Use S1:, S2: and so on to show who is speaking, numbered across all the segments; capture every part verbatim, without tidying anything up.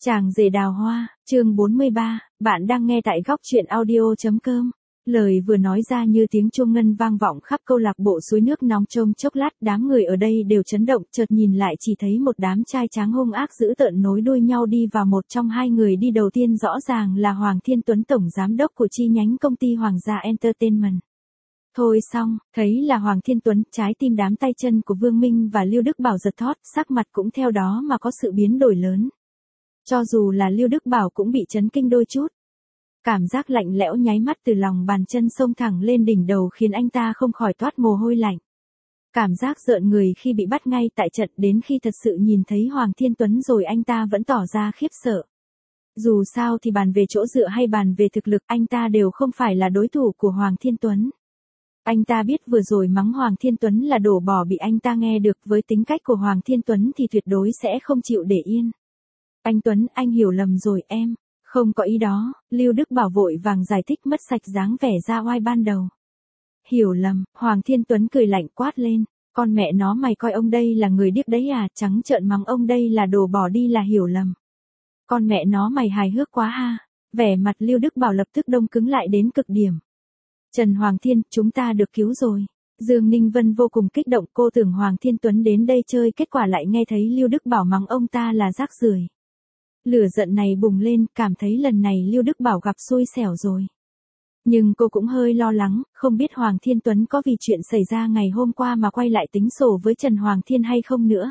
S1: Chàng rể đào hoa, chương bốn mươi ba, bạn đang nghe tại góc truyện audio.com. Lời vừa nói ra như tiếng chuông ngân vang vọng khắp câu lạc bộ suối nước nóng. Trong chốc lát đám người ở đây đều chấn động, chợt nhìn lại chỉ thấy một đám trai tráng hung ác dữ tợn nối đuôi nhau đi vào. Một trong hai người đi đầu tiên rõ ràng là Hoàng Thiên Tuấn, tổng giám đốc của chi nhánh công ty Hoàng gia Entertainment. Thôi xong, thấy là Hoàng Thiên Tuấn, trái tim đám tay chân của Vương Minh và Lưu Đức Bảo giật thót, sắc mặt cũng theo đó mà có sự biến đổi lớn. Cho dù là Lưu Đức Bảo cũng bị chấn kinh đôi chút. Cảm giác lạnh lẽo nháy mắt từ lòng bàn chân xông thẳng lên đỉnh đầu khiến anh ta không khỏi toát mồ hôi lạnh. Cảm giác rợn người khi bị bắt ngay tại trận, đến khi thật sự nhìn thấy Hoàng Thiên Tuấn rồi anh ta vẫn tỏ ra khiếp sợ. Dù sao thì bàn về chỗ dựa hay bàn về thực lực, anh ta đều không phải là đối thủ của Hoàng Thiên Tuấn. Anh ta biết vừa rồi mắng Hoàng Thiên Tuấn là đổ bỏ bị anh ta nghe được, với tính cách của Hoàng Thiên Tuấn thì tuyệt đối sẽ không chịu để yên. Anh Tuấn, anh hiểu lầm rồi em, không có ý đó. Lưu Đức Bảo vội vàng giải thích, mất sạch dáng vẻ ra oai ban đầu. Hiểu lầm? Hoàng Thiên Tuấn cười lạnh quát lên, con mẹ nó, mày coi ông đây là người điếc đấy à? Trắng trợn mắng ông đây là đồ bỏ đi là hiểu lầm. Con mẹ nó, mày hài hước quá ha. Vẻ mặt Lưu Đức Bảo lập tức đông cứng lại đến cực điểm. Trần Hoàng Thiên, chúng ta được cứu rồi. Dương Ninh Vân vô cùng kích động, cô tưởng Hoàng Thiên Tuấn đến đây chơi, kết quả lại nghe thấy Lưu Đức Bảo mắng ông ta là rác rưởi. Lửa giận này bùng lên, cảm thấy lần này Lưu Đức Bảo gặp xui xẻo rồi. Nhưng cô cũng hơi lo lắng, không biết Hoàng Thiên Tuấn có vì chuyện xảy ra ngày hôm qua mà quay lại tính sổ với Trần Hoàng Thiên hay không nữa.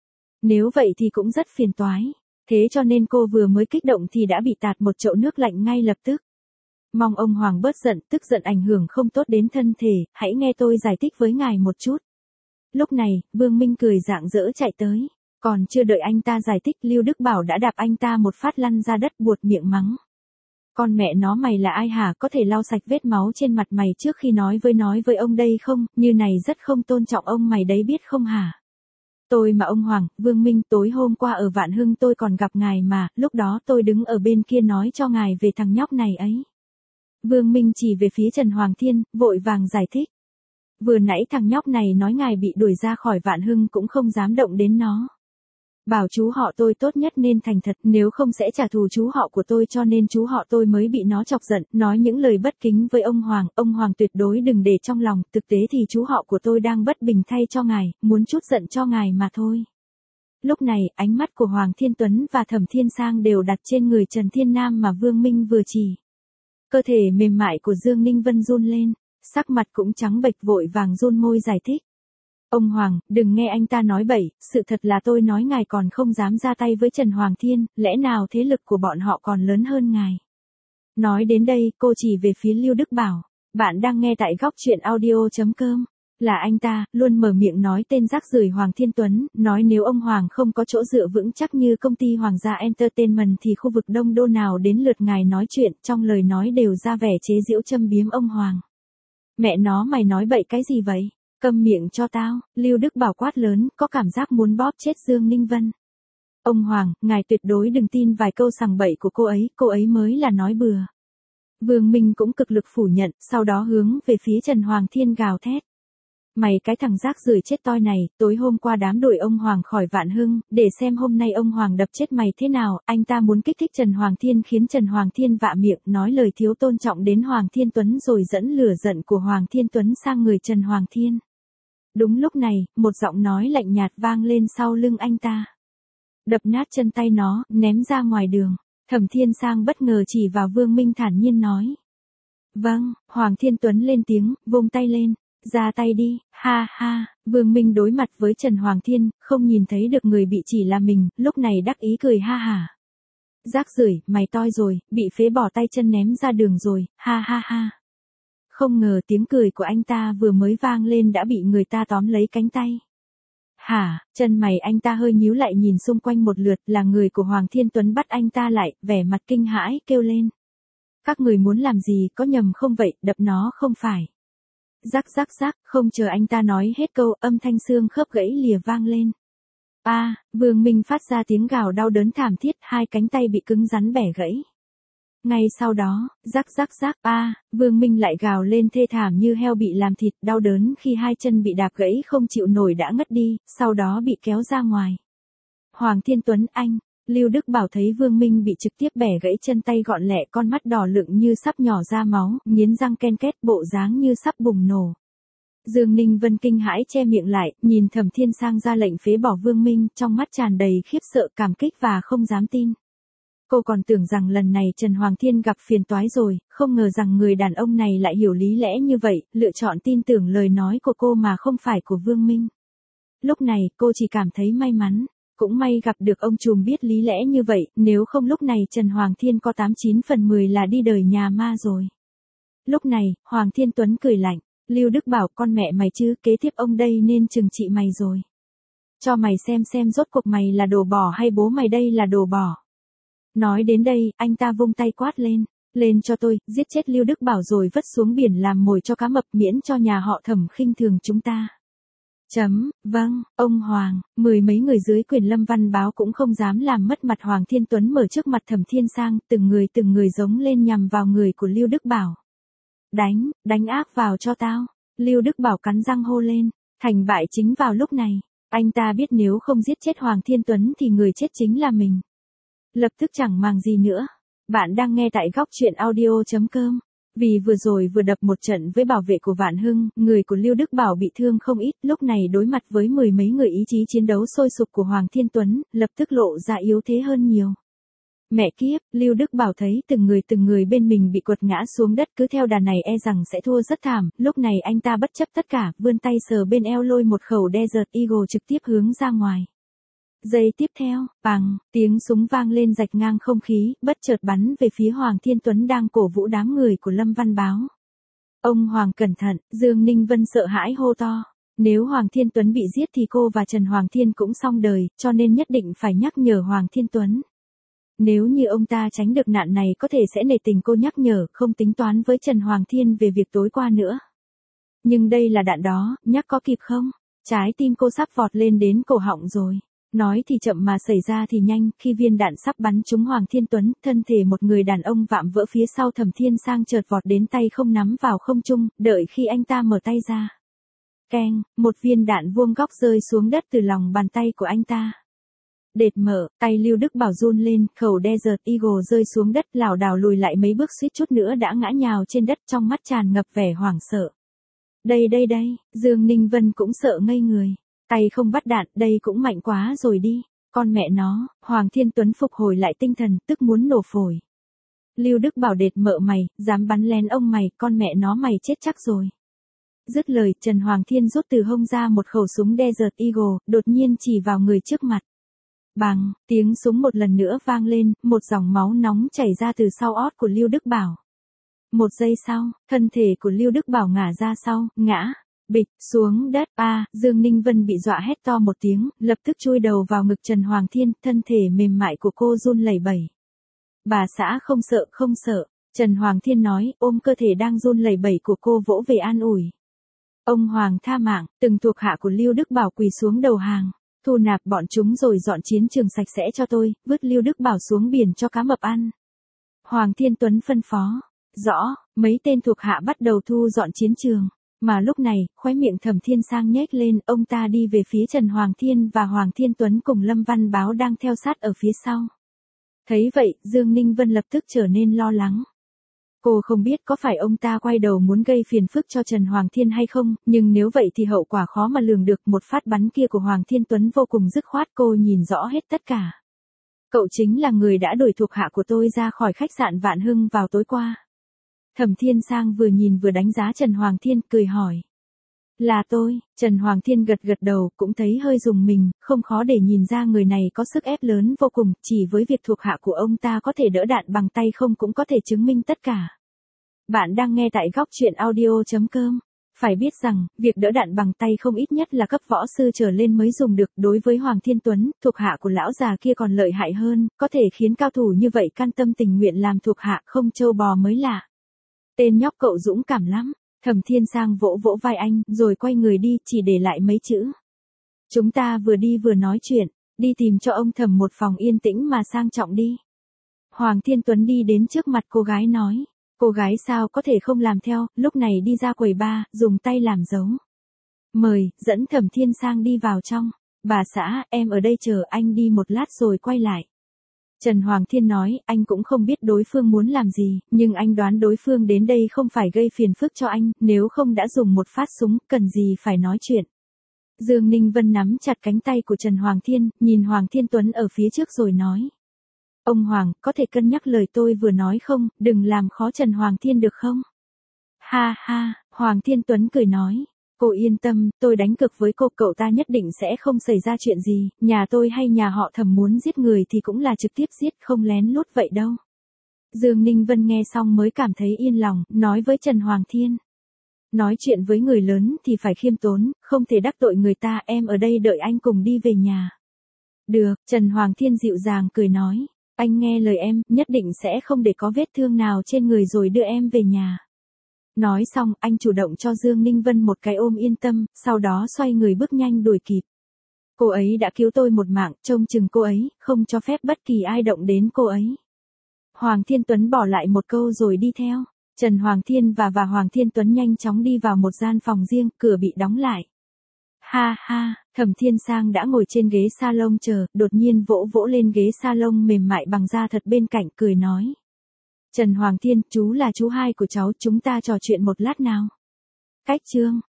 S1: Nếu vậy thì cũng rất phiền toái. Thế cho nên cô vừa mới kích động thì đã bị tạt một chậu nước lạnh ngay lập tức. Mong ông Hoàng bớt giận, tức giận ảnh hưởng không tốt đến thân thể, hãy nghe tôi giải thích với ngài một chút. Lúc này, Vương Minh cười rạng rỡ chạy tới. Còn chưa đợi anh ta giải thích, Lưu Đức Bảo đã đạp anh ta một phát lăn ra đất, buột miệng mắng. Con mẹ nó, mày là ai hả? Có thể lau sạch vết máu trên mặt mày trước khi nói với nói với ông đây không? Như này rất không tôn trọng ông mày đấy, biết không hả? Tôi mà ông Hoàng, Vương Minh, tối hôm qua ở Vạn Hưng tôi còn gặp ngài mà, lúc đó tôi đứng ở bên kia nói cho ngài về thằng nhóc này ấy. Vương Minh chỉ về phía Trần Hoàng Thiên, vội vàng giải thích. Vừa nãy thằng nhóc này nói ngài bị đuổi ra khỏi Vạn Hưng cũng không dám động đến nó. Bảo chú họ tôi tốt nhất nên thành thật, nếu không sẽ trả thù chú họ của tôi, cho nên chú họ tôi mới bị nó chọc giận, nói những lời bất kính với ông Hoàng. Ông Hoàng tuyệt đối đừng để trong lòng, thực tế thì chú họ của tôi đang bất bình thay cho ngài, muốn chút giận cho ngài mà thôi. Lúc này, ánh mắt của Hoàng Thiên Tuấn và Thẩm Thiên Sang đều đặt trên người Trần Thiên Nam mà Vương Minh vừa chỉ. Cơ thể mềm mại của Dương Ninh Vân run lên, sắc mặt cũng trắng bệch, vội vàng run môi giải thích. Ông Hoàng, đừng nghe anh ta nói bậy, sự thật là tôi nói ngài còn không dám ra tay với Trần Hoàng Thiên, lẽ nào thế lực của bọn họ còn lớn hơn ngài. Nói đến đây, cô chỉ về phía Lưu Đức Bảo. Bạn đang nghe tại góc truyện audio.com. Là anh ta, luôn mở miệng nói tên rác rưởi Hoàng Thiên Tuấn, nói nếu ông Hoàng không có chỗ dựa vững chắc như công ty Hoàng gia Entertainment thì khu vực Đông Đô nào đến lượt ngài nói chuyện, trong lời nói đều ra vẻ chế giễu châm biếm ông Hoàng. Mẹ nó, mày nói bậy cái gì vậy? Câm miệng cho tao, Lưu Đức Bảo quát lớn, có cảm giác muốn bóp chết Dương Ninh Vân. Ông Hoàng, ngài tuyệt đối đừng tin vài câu sằng bậy của cô ấy, cô ấy mới là nói bừa. Vương Minh cũng cực lực phủ nhận, sau đó hướng về phía Trần Hoàng Thiên gào thét. Mày cái thằng rác rưởi chết toi này, tối hôm qua đám đuổi ông Hoàng khỏi Vạn Hưng, để xem hôm nay ông Hoàng đập chết mày thế nào. Anh ta muốn kích thích Trần Hoàng Thiên, khiến Trần Hoàng Thiên vạ miệng, nói lời thiếu tôn trọng đến Hoàng Thiên Tuấn, rồi dẫn lửa giận của Hoàng Thiên Tuấn sang người Trần Hoàng Thiên. Đúng lúc này, một giọng nói lạnh nhạt vang lên sau lưng anh ta. Đập nát chân tay nó, ném ra ngoài đường. Thẩm Thiên Sang bất ngờ chỉ vào Vương Minh thản nhiên nói. Vâng, Hoàng Thiên Tuấn lên tiếng, vung tay lên. Ra tay đi, ha ha. Vương Minh đối mặt với Trần Hoàng Thiên, không nhìn thấy được người bị chỉ là mình, lúc này đắc ý cười ha hả. Rác rưởi, mày toi rồi, bị phế bỏ tay chân ném ra đường rồi, ha ha ha. Không ngờ tiếng cười của anh ta vừa mới vang lên đã bị người ta tóm lấy cánh tay. Hả, chân mày anh ta hơi nhíu lại, nhìn xung quanh một lượt, là người của Hoàng Thiên Tuấn bắt anh ta lại, vẻ mặt kinh hãi, kêu lên. Các người muốn làm gì, có nhầm không vậy, đập nó không phải. Rắc rắc rắc, không chờ anh ta nói hết câu, âm thanh xương khớp gãy lìa vang lên. A, à, Vương Minh phát ra tiếng gào đau đớn thảm thiết, hai cánh tay bị cứng rắn bẻ gãy. Ngay sau đó, rắc rắc rắc, a, à, Vương Minh lại gào lên thê thảm như heo bị làm thịt, đau đớn khi hai chân bị đạp gãy không chịu nổi đã ngất đi, sau đó bị kéo ra ngoài. Hoàng Thiên Tuấn, anh, Lưu Đức Bảo thấy Vương Minh bị trực tiếp bẻ gãy chân tay gọn lẹ, con mắt đỏ lựng như sắp nhỏ ra máu, nghiến răng ken két, bộ dáng như sắp bùng nổ. Dương Ninh Vân kinh hãi che miệng lại, nhìn Thẩm Thiên Sang ra lệnh phế bỏ Vương Minh, trong mắt tràn đầy khiếp sợ, cảm kích và không dám tin. Cô còn tưởng rằng lần này Trần Hoàng Thiên gặp phiền toái rồi, không ngờ rằng người đàn ông này lại hiểu lý lẽ như vậy, lựa chọn tin tưởng lời nói của cô mà không phải của Vương Minh. Lúc này, cô chỉ cảm thấy may mắn, cũng may gặp được ông trùm biết lý lẽ như vậy, nếu không lúc này Trần Hoàng Thiên có tám chín phần mười là đi đời nhà ma rồi. Lúc này, Hoàng Thiên Tuấn cười lạnh, Lưu Đức Bảo, con mẹ mày chứ, kế tiếp ông đây nên trừng trị mày rồi. Cho mày xem xem rốt cuộc mày là đồ bỏ hay bố mày đây là đồ bỏ. Nói đến đây, anh ta vung tay quát lên, lên cho tôi, giết chết Lưu Đức Bảo rồi vứt xuống biển làm mồi cho cá mập, miễn cho nhà họ Thẩm khinh thường chúng ta. Chấm, vâng, ông Hoàng, mười mấy người dưới quyền Lâm Văn Báo cũng không dám làm mất mặt Hoàng Thiên Tuấn mở trước mặt Thẩm Thiên Sang, từng người từng người giống lên nhằm vào người của Lưu Đức Bảo. Đánh, đánh áp vào cho tao, Lưu Đức Bảo cắn răng hô lên, thành bại chính vào lúc này, anh ta biết nếu không giết chết Hoàng Thiên Tuấn thì người chết chính là mình. Lập tức chẳng màng gì nữa. Bạn đang nghe tại góc truyện audio chấm com. Vì vừa rồi vừa đập một trận với bảo vệ của Vạn Hưng, người của Lưu Đức Bảo bị thương không ít, lúc này đối mặt với mười mấy người ý chí chiến đấu sôi sục của Hoàng Thiên Tuấn, lập tức lộ ra yếu thế hơn nhiều. Mẹ kiếp, Lưu Đức Bảo thấy từng người từng người bên mình bị quật ngã xuống đất, cứ theo đà này e rằng sẽ thua rất thảm, lúc này anh ta bất chấp tất cả, vươn tay sờ bên eo lôi một khẩu Desert Eagle trực tiếp hướng ra ngoài. Giây tiếp theo, bằng, tiếng súng vang lên rạch ngang không khí, bất chợt bắn về phía Hoàng Thiên Tuấn đang cổ vũ đám người của Lâm Văn Báo. Ông Hoàng cẩn thận, Dương Ninh Vân sợ hãi hô to. Nếu Hoàng Thiên Tuấn bị giết thì cô và Trần Hoàng Thiên cũng xong đời, cho nên nhất định phải nhắc nhở Hoàng Thiên Tuấn. Nếu như ông ta tránh được nạn này có thể sẽ nể tình cô nhắc nhở, không tính toán với Trần Hoàng Thiên về việc tối qua nữa. Nhưng đây là đạn đó, nhắc có kịp không? Trái tim cô sắp vọt lên đến cổ họng rồi. Nói thì chậm mà xảy ra thì nhanh, khi viên đạn sắp bắn trúng Hoàng Thiên Tuấn, thân thể một người đàn ông vạm vỡ phía sau Thẩm Thiên Sang chợt vọt đến, tay không nắm vào không trung, đợi khi anh ta mở tay ra. Keng, một viên đạn vuông góc rơi xuống đất từ lòng bàn tay của anh ta. Đệt mở, tay Lưu Đức Bảo run lên, khẩu Desert Eagle rơi xuống đất, lảo đảo lùi lại mấy bước suýt chút nữa đã ngã nhào trên đất, trong mắt tràn ngập vẻ hoảng sợ. Đây đây đây, Dương Ninh Vân cũng sợ ngây người. Tay không bắt đạn, đây cũng mạnh quá rồi đi. Con mẹ nó, Hoàng Thiên Tuấn phục hồi lại tinh thần, tức muốn nổ phổi. Lưu Đức Bảo đệt mợ mày, dám bắn lén ông mày, con mẹ nó mày chết chắc rồi. Dứt lời, Trần Hoàng Thiên rút từ hông ra một khẩu súng Desert Eagle, đột nhiên chỉ vào người trước mặt. Bang, tiếng súng một lần nữa vang lên, một dòng máu nóng chảy ra từ sau ót của Lưu Đức Bảo. Một giây sau, thân thể của Lưu Đức Bảo ngả ra sau, ngã. Bịch, xuống đất, a, à, Dương Ninh Vân bị dọa hét to một tiếng, lập tức chui đầu vào ngực Trần Hoàng Thiên, thân thể mềm mại của cô run lẩy bẩy. Bà xã không sợ, không sợ, Trần Hoàng Thiên nói, ôm cơ thể đang run lẩy bẩy của cô vỗ về an ủi. Ông Hoàng tha mạng, từng thuộc hạ của Lưu Đức Bảo quỳ xuống đầu hàng, thu nạp bọn chúng rồi dọn chiến trường sạch sẽ cho tôi, vứt Lưu Đức Bảo xuống biển cho cá mập ăn. Hoàng Thiên Tuấn phân phó, rõ, mấy tên thuộc hạ bắt đầu thu dọn chiến trường. Mà lúc này, khóe miệng Thẩm Thiên Sang nhếch lên, ông ta đi về phía Trần Hoàng Thiên và Hoàng Thiên Tuấn cùng Lâm Văn Báo đang theo sát ở phía sau. Thấy vậy, Dương Ninh Vân lập tức trở nên lo lắng. Cô không biết có phải ông ta quay đầu muốn gây phiền phức cho Trần Hoàng Thiên hay không, nhưng nếu vậy thì hậu quả khó mà lường được, một phát bắn kia của Hoàng Thiên Tuấn vô cùng dứt khoát, cô nhìn rõ hết tất cả. Cậu chính là người đã đuổi thuộc hạ của tôi ra khỏi khách sạn Vạn Hưng vào tối qua. Thẩm Thiên Sang vừa nhìn vừa đánh giá Trần Hoàng Thiên, cười hỏi. Là tôi, Trần Hoàng Thiên gật gật đầu, cũng thấy hơi rùng mình, không khó để nhìn ra người này có sức ép lớn vô cùng, chỉ với việc thuộc hạ của ông ta có thể đỡ đạn bằng tay không cũng có thể chứng minh tất cả. Bạn đang nghe tại góc truyện audio chấm com. Phải biết rằng, việc đỡ đạn bằng tay không ít nhất là cấp võ sư trở lên mới dùng được, đối với Hoàng Thiên Tuấn, thuộc hạ của lão già kia còn lợi hại hơn, có thể khiến cao thủ như vậy can tâm tình nguyện làm thuộc hạ, không trâu bò mới lạ. Tên nhóc cậu dũng cảm lắm. Thẩm Thiên Sang vỗ vỗ vai anh, rồi quay người đi, chỉ để lại mấy chữ. Chúng ta vừa đi vừa nói chuyện, đi tìm cho ông Thẩm một phòng yên tĩnh mà sang trọng đi. Hoàng Thiên Tuấn đi đến trước mặt cô gái nói. Cô gái sao có thể không làm theo, lúc này đi ra quầy bar, dùng tay làm dấu. Mời, dẫn Thẩm Thiên Sang đi vào trong. Bà xã, em ở đây chờ anh đi một lát rồi quay lại. Trần Hoàng Thiên nói, anh cũng không biết đối phương muốn làm gì, nhưng anh đoán đối phương đến đây không phải gây phiền phức cho anh, nếu không đã dùng một phát súng, cần gì phải nói chuyện. Dương Ninh Vân nắm chặt cánh tay của Trần Hoàng Thiên, nhìn Hoàng Thiên Tuấn ở phía trước rồi nói. Ông Hoàng, có thể cân nhắc lời tôi vừa nói không, đừng làm khó Trần Hoàng Thiên được không? Ha ha, Hoàng Thiên Tuấn cười nói. Cô yên tâm, tôi đánh cược với cô, cậu ta nhất định sẽ không xảy ra chuyện gì, nhà tôi hay nhà họ Thẩm muốn giết người thì cũng là trực tiếp giết, không lén lút vậy đâu. Dương Ninh Vân nghe xong mới cảm thấy yên lòng, nói với Trần Hoàng Thiên. Nói chuyện với người lớn thì phải khiêm tốn, không thể đắc tội người ta, em ở đây đợi anh cùng đi về nhà. Được, Trần Hoàng Thiên dịu dàng cười nói, anh nghe lời em, nhất định sẽ không để có vết thương nào trên người rồi đưa em về nhà. Nói xong, anh chủ động cho Dương Ninh Vân một cái ôm yên tâm, sau đó xoay người bước nhanh đuổi kịp. Cô ấy đã cứu tôi một mạng, trông chừng cô ấy, không cho phép bất kỳ ai động đến cô ấy. Hoàng Thiên Tuấn bỏ lại một câu rồi đi theo. Trần Hoàng Thiên và và Hoàng Thiên Tuấn nhanh chóng đi vào một gian phòng riêng, cửa bị đóng lại. Ha ha, Thẩm Thiên Sang đã ngồi trên ghế salon chờ, đột nhiên vỗ vỗ lên ghế salon mềm mại bằng da thật bên cạnh, cười nói. Trần Hoàng Thiên, chú là chú hai của cháu, chúng ta trò chuyện một lát nào. Cách chương.